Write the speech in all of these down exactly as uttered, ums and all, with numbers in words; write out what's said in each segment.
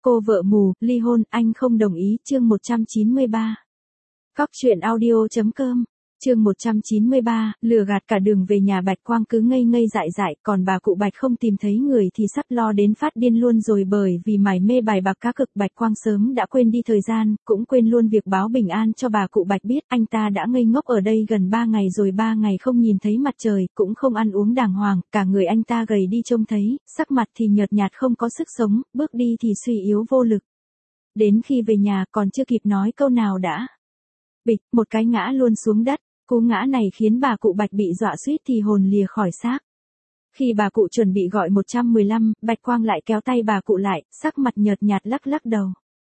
Cô vợ mù, ly hôn, anh không đồng ý, chương một trăm chín mươi ba. Cóc truyện audio chấm com, chương một trăm chín mươi ba, lừa gạt cả đường về nhà Bạch Quang cứ ngây ngây dại dại, còn bà cụ Bạch không tìm thấy người thì sắp lo đến phát điên luôn rồi, bởi vì mải mê bài bạc cá cược. Bạch Quang sớm đã quên đi thời gian, cũng quên luôn việc báo bình an cho bà cụ Bạch biết. Anh ta đã ngây ngốc ở đây gần ba ngày rồi, ba ngày không nhìn thấy mặt trời, cũng không ăn uống đàng hoàng, cả người anh ta gầy đi trông thấy, sắc mặt thì nhợt nhạt không có sức sống, bước đi thì suy yếu vô lực. Đến khi về nhà còn chưa kịp nói câu nào đã bịch, một cái ngã luôn xuống đất. Cú ngã này khiến bà cụ Bạch bị dọa suýt thì hồn lìa khỏi xác. Khi bà cụ chuẩn bị gọi một một lăm, Bạch Quang lại kéo tay bà cụ lại, sắc mặt nhợt nhạt lắc lắc đầu.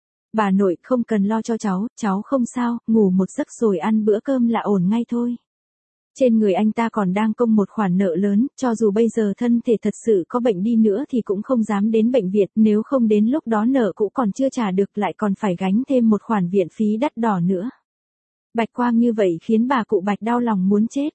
Bà nội, không cần lo cho cháu, cháu không sao, ngủ một giấc rồi ăn bữa cơm là ổn ngay thôi. Trên người anh ta còn đang công một khoản nợ lớn, cho dù bây giờ thân thể thật sự có bệnh đi nữa thì cũng không dám đến bệnh viện, nếu không đến lúc đó nợ cũ còn chưa trả được lại còn phải gánh thêm một khoản viện phí đắt đỏ nữa. Bạch Quang như vậy khiến bà cụ Bạch đau lòng muốn chết.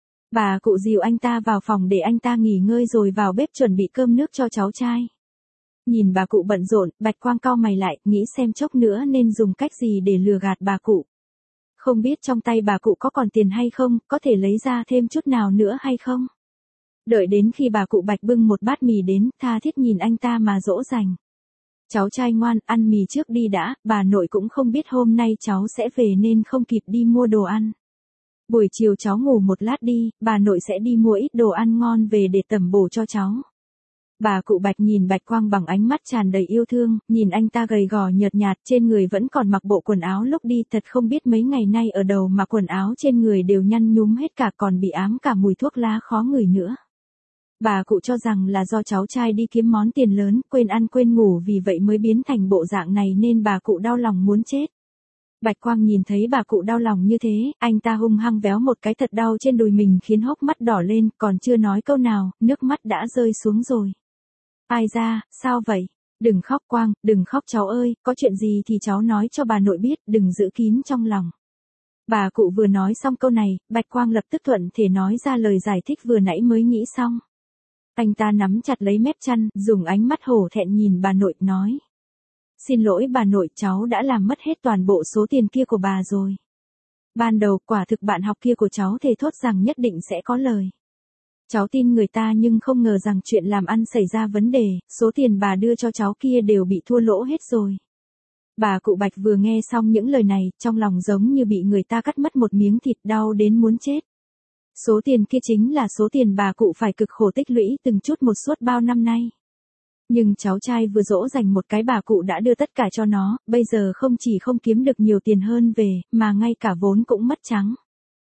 Bà cụ dìu anh ta vào phòng để anh ta nghỉ ngơi rồi vào bếp chuẩn bị cơm nước cho cháu trai. Nhìn bà cụ bận rộn, Bạch Quang cau mày lại, nghĩ xem chốc nữa nên dùng cách gì để lừa gạt bà cụ. Không biết trong tay bà cụ có còn tiền hay không, có thể lấy ra thêm chút nào nữa hay không. Đợi đến khi bà cụ Bạch bưng một bát mì đến, tha thiết nhìn anh ta mà dỗ dành. Cháu trai ngoan, ăn mì trước đi đã, bà nội cũng không biết hôm nay cháu sẽ về nên không kịp đi mua đồ ăn. Buổi chiều cháu ngủ một lát đi, bà nội sẽ đi mua ít đồ ăn ngon về để tẩm bổ cho cháu. Bà cụ Bạch nhìn Bạch Quang bằng ánh mắt tràn đầy yêu thương, nhìn anh ta gầy gò nhợt nhạt, trên người vẫn còn mặc bộ quần áo lúc đi, thật không biết mấy ngày nay ở đầu mà quần áo trên người đều nhăn nhúm hết cả, còn bị ám cả mùi thuốc lá khó ngửi nữa. Bà cụ cho rằng là do cháu trai đi kiếm món tiền lớn, quên ăn quên ngủ, vì vậy mới biến thành bộ dạng này nên bà cụ đau lòng muốn chết. Bạch Quang nhìn thấy bà cụ đau lòng như thế, anh ta hung hăng véo một cái thật đau trên đùi mình khiến hốc mắt đỏ lên, còn chưa nói câu nào, nước mắt đã rơi xuống rồi. Ai ra, sao vậy? Đừng khóc Quang, đừng khóc cháu ơi, có chuyện gì thì cháu nói cho bà nội biết, đừng giữ kín trong lòng. Bà cụ vừa nói xong câu này, Bạch Quang lập tức thuận thể nói ra lời giải thích vừa nãy mới nghĩ xong. Anh ta nắm chặt lấy mép chăn, dùng ánh mắt hổ thẹn nhìn bà nội, nói. Xin lỗi bà nội, cháu đã làm mất hết toàn bộ số tiền kia của bà rồi. Ban đầu quả thực bạn học kia của cháu thề thốt rằng nhất định sẽ có lời. Cháu tin người ta nhưng không ngờ rằng chuyện làm ăn xảy ra vấn đề, số tiền bà đưa cho cháu kia đều bị thua lỗ hết rồi. Bà cụ Bạch vừa nghe xong những lời này, trong lòng giống như bị người ta cắt mất một miếng thịt, đau đến muốn chết. Số tiền kia chính là số tiền bà cụ phải cực khổ tích lũy từng chút một suốt bao năm nay. Nhưng cháu trai vừa dỗ dành một cái bà cụ đã đưa tất cả cho nó, bây giờ không chỉ không kiếm được nhiều tiền hơn về, mà ngay cả vốn cũng mất trắng.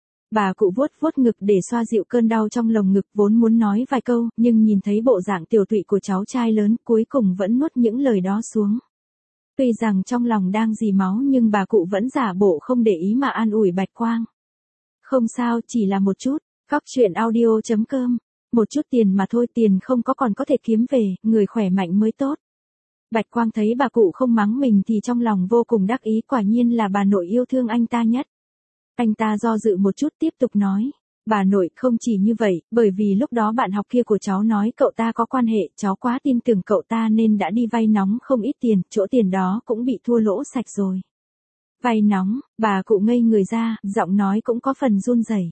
Bà cụ vuốt vuốt ngực để xoa dịu cơn đau trong lồng ngực, vốn muốn nói vài câu, nhưng nhìn thấy bộ dạng tiều tụy của cháu trai lớn, cuối cùng vẫn nuốt những lời đó xuống. Tuy rằng trong lòng đang dì máu nhưng bà cụ vẫn giả bộ không để ý mà an ủi Bạch Quang. Không sao, chỉ là một chút. Cóc truyện audio chấm com, một chút tiền mà thôi, tiền không có còn có thể kiếm về, người khỏe mạnh mới tốt. Bạch Quang thấy bà cụ không mắng mình thì trong lòng vô cùng đắc ý, quả nhiên là bà nội yêu thương anh ta nhất. Anh ta do dự một chút tiếp tục nói. Bà nội, không chỉ như vậy, bởi vì lúc đó bạn học kia của cháu nói cậu ta có quan hệ, cháu quá tin tưởng cậu ta nên đã đi vay nóng không ít tiền, chỗ tiền đó cũng bị thua lỗ sạch rồi. Vay nóng, bà cụ ngây người ra, giọng nói cũng có phần run rẩy.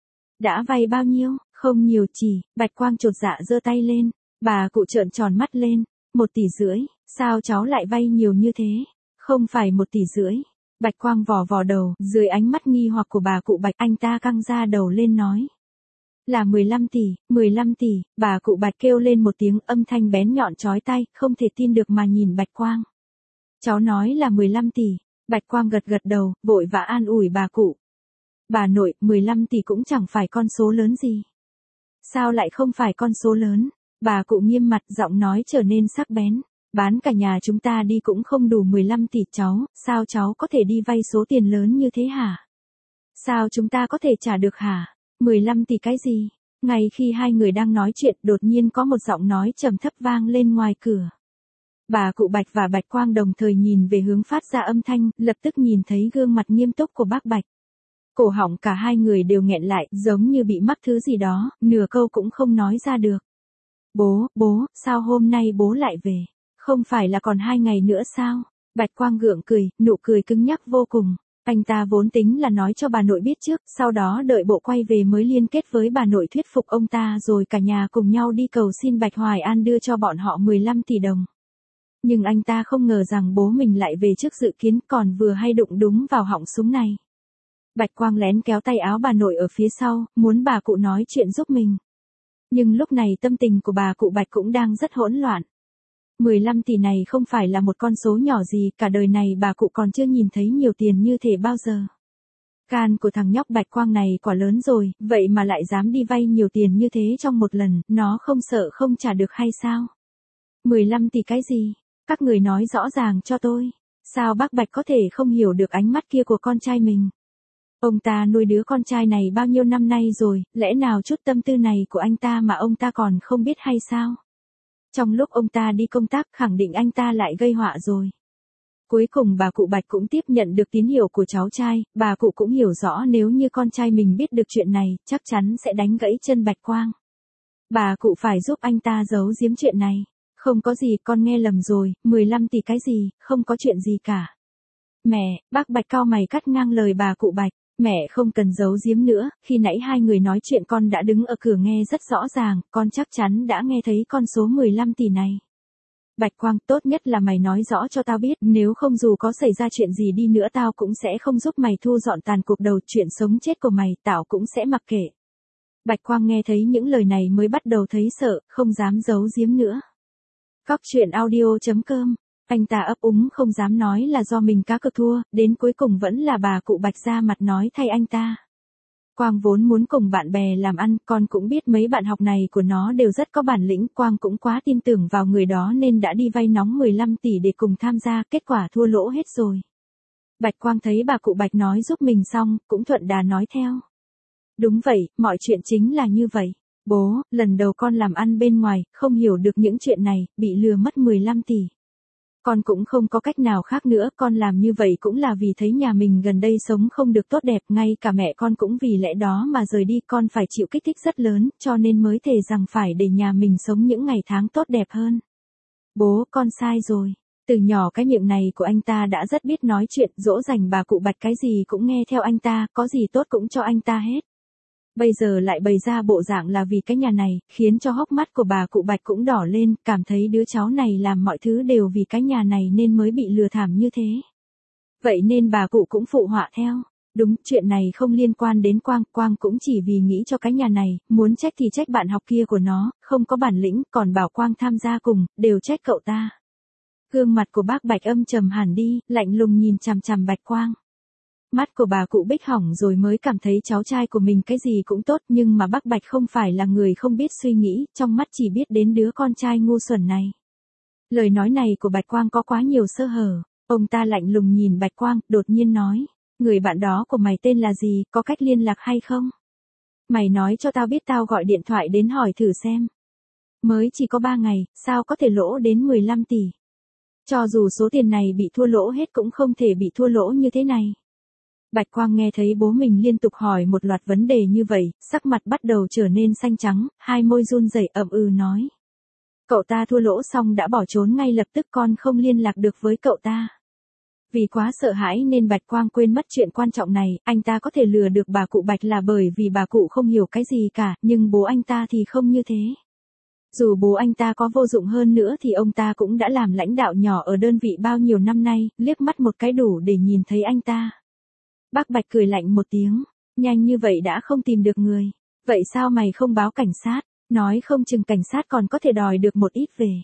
Đã vay bao nhiêu? Không nhiều chỉ. Bạch Quang chột dạ giơ tay lên. Bà cụ trợn tròn mắt lên. Một tỷ rưỡi. Sao cháu lại vay nhiều như thế? Không phải một tỷ rưỡi. Bạch Quang vò vò đầu, dưới ánh mắt nghi hoặc của bà cụ Bạch, anh ta căng ra đầu lên nói. Là mười lăm tỷ, mười lăm tỷ, bà cụ Bạch kêu lên một tiếng, âm thanh bén nhọn chói tai, không thể tin được mà nhìn Bạch Quang. Cháu nói là mười lăm tỷ. Bạch Quang gật gật đầu, vội vã an ủi bà cụ. Bà nội, mười lăm tỷ cũng chẳng phải con số lớn gì. Sao lại không phải con số lớn? Bà cụ nghiêm mặt, giọng nói trở nên sắc bén. Bán cả nhà chúng ta đi cũng không đủ mười lăm tỷ cháu, sao cháu có thể đi vay số tiền lớn như thế hả? Sao chúng ta có thể trả được hả? mười lăm tỷ cái gì? Ngay khi hai người đang nói chuyện, đột nhiên có một giọng nói trầm thấp vang lên ngoài cửa. Bà cụ Bạch và Bạch Quang đồng thời nhìn về hướng phát ra âm thanh, lập tức nhìn thấy gương mặt nghiêm túc của bác Bạch. Cổ họng cả hai người đều nghẹn lại, giống như bị mắc thứ gì đó, nửa câu cũng không nói ra được. Bố, bố, sao hôm nay bố lại về? Không phải là còn hai ngày nữa sao? Bạch Quang gượng cười, nụ cười cứng nhắc vô cùng. Anh ta vốn tính là nói cho bà nội biết trước, sau đó đợi bộ quay về mới liên kết với bà nội thuyết phục ông ta rồi cả nhà cùng nhau đi cầu xin Bạch Hoài An đưa cho bọn họ mười lăm tỷ đồng. Nhưng anh ta không ngờ rằng bố mình lại về trước dự kiến còn vừa hay đụng đúng vào họng súng này. Bạch Quang lén kéo tay áo bà nội ở phía sau, muốn bà cụ nói chuyện giúp mình. Nhưng lúc này tâm tình của bà cụ Bạch cũng đang rất hỗn loạn. mười lăm tỷ này không phải là một con số nhỏ gì, cả đời này bà cụ còn chưa nhìn thấy nhiều tiền như thế bao giờ. Gan của thằng nhóc Bạch Quang này quả lớn rồi, vậy mà lại dám đi vay nhiều tiền như thế trong một lần, nó không sợ không trả được hay sao? mười lăm tỷ cái gì? Các người nói rõ ràng cho tôi. Sao bác Bạch có thể không hiểu được ánh mắt kia của con trai mình? Ông ta nuôi đứa con trai này bao nhiêu năm nay rồi, lẽ nào chút tâm tư này của anh ta mà ông ta còn không biết hay sao? Trong lúc ông ta đi công tác khẳng định anh ta lại gây họa rồi. Cuối cùng bà cụ Bạch cũng tiếp nhận được tín hiệu của cháu trai, bà cụ cũng hiểu rõ nếu như con trai mình biết được chuyện này, chắc chắn sẽ đánh gãy chân Bạch Quang. Bà cụ phải giúp anh ta giấu giếm chuyện này. Không có gì, con nghe lầm rồi, mười lăm tỷ cái gì, không có chuyện gì cả. Mẹ, bác Bạch cau mày cắt ngang lời bà cụ Bạch. Mẹ không cần giấu giếm nữa, khi nãy hai người nói chuyện con đã đứng ở cửa nghe rất rõ ràng, con chắc chắn đã nghe thấy con số mười lăm tỷ này. Bạch Quang, tốt nhất là mày nói rõ cho tao biết, nếu không dù có xảy ra chuyện gì đi nữa tao cũng sẽ không giúp mày thu dọn tàn cuộc đầu, chuyện sống chết của mày tao cũng sẽ mặc kệ. Bạch Quang nghe thấy những lời này mới bắt đầu thấy sợ, không dám giấu giếm nữa. Cóc truyện audio chấm com. Anh ta ấp úng không dám nói là do mình cá cược thua, đến cuối cùng vẫn là bà cụ Bạch ra mặt nói thay anh ta. Quang vốn muốn cùng bạn bè làm ăn, con cũng biết mấy bạn học này của nó đều rất có bản lĩnh, Quang cũng quá tin tưởng vào người đó nên đã đi vay nóng mười lăm tỷ để cùng tham gia, kết quả thua lỗ hết rồi. Bạch Quang thấy bà cụ Bạch nói giúp mình xong, cũng thuận đà nói theo. Đúng vậy, mọi chuyện chính là như vậy. Bố, lần đầu con làm ăn bên ngoài, không hiểu được những chuyện này, bị lừa mất mười lăm tỷ. Con cũng không có cách nào khác nữa, con làm như vậy cũng là vì thấy nhà mình gần đây sống không được tốt đẹp, ngay cả mẹ con cũng vì lẽ đó mà rời đi, con phải chịu kích thích rất lớn, cho nên mới thề rằng phải để nhà mình sống những ngày tháng tốt đẹp hơn. Bố, con sai rồi. Từ nhỏ cái miệng này của anh ta đã rất biết nói chuyện, dỗ dành bà cụ Bạch cái gì cũng nghe theo anh ta, có gì tốt cũng cho anh ta hết. Bây giờ lại bày ra bộ dạng là vì cái nhà này, khiến cho hốc mắt của bà cụ Bạch cũng đỏ lên, cảm thấy đứa cháu này làm mọi thứ đều vì cái nhà này nên mới bị lừa thảm như thế. Vậy nên bà cụ cũng phụ họa theo. Đúng, chuyện này không liên quan đến Quang, Quang cũng chỉ vì nghĩ cho cái nhà này, muốn trách thì trách bạn học kia của nó, không có bản lĩnh, còn bảo Quang tham gia cùng, đều trách cậu ta. Gương mặt của bác Bạch âm trầm hẳn đi, lạnh lùng nhìn chằm chằm Bạch Quang. Mắt của bà cụ Bích hỏng rồi mới cảm thấy cháu trai của mình cái gì cũng tốt, nhưng mà bác Bạch không phải là người không biết suy nghĩ, trong mắt chỉ biết đến đứa con trai ngu xuẩn này. Lời nói này của Bạch Quang có quá nhiều sơ hở, ông ta lạnh lùng nhìn Bạch Quang, đột nhiên nói, người bạn đó của mày tên là gì, có cách liên lạc hay không? Mày nói cho tao biết tao gọi điện thoại đến hỏi thử xem. Mới chỉ có ba ngày, sao có thể lỗ đến mười lăm tỷ? Cho dù số tiền này bị thua lỗ hết cũng không thể bị thua lỗ như thế này. Bạch Quang nghe thấy bố mình liên tục hỏi một loạt vấn đề như vậy, sắc mặt bắt đầu trở nên xanh trắng, hai môi run rẩy ậm ừ nói. Cậu ta thua lỗ xong đã bỏ trốn ngay lập tức, con không liên lạc được với cậu ta. Vì quá sợ hãi nên Bạch Quang quên mất chuyện quan trọng này, anh ta có thể lừa được bà cụ Bạch là bởi vì bà cụ không hiểu cái gì cả, nhưng bố anh ta thì không như thế. Dù bố anh ta có vô dụng hơn nữa thì ông ta cũng đã làm lãnh đạo nhỏ ở đơn vị bao nhiêu năm nay, liếc mắt một cái đủ để nhìn thấy anh ta. Bác Bạch cười lạnh một tiếng, nhanh như vậy đã không tìm được người. Vậy sao mày không báo cảnh sát, nói không chừng cảnh sát còn có thể đòi được một ít về.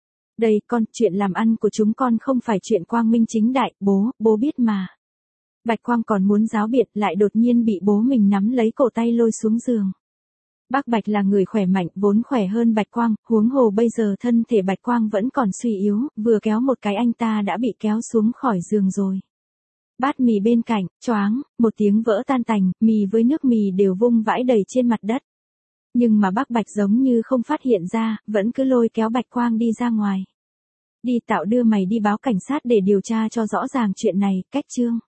Đây con, chuyện làm ăn của chúng con không phải chuyện quang minh chính đại, bố, bố biết mà. Bạch Quang còn muốn ráo biệt lại đột nhiên bị bố mình nắm lấy cổ tay lôi xuống giường. Bác Bạch là người khỏe mạnh, vốn khỏe hơn Bạch Quang, huống hồ bây giờ thân thể Bạch Quang vẫn còn suy yếu, vừa kéo một cái anh ta đã bị kéo xuống khỏi giường rồi. Bát mì bên cạnh, choáng, một tiếng vỡ tan tành, mì với nước mì đều vung vãi đầy trên mặt đất. Nhưng mà bác Bạch giống như không phát hiện ra, vẫn cứ lôi kéo Bạch Quang đi ra ngoài. Đi, tạo đưa mày đi báo cảnh sát để điều tra cho rõ ràng chuyện này, cách chương.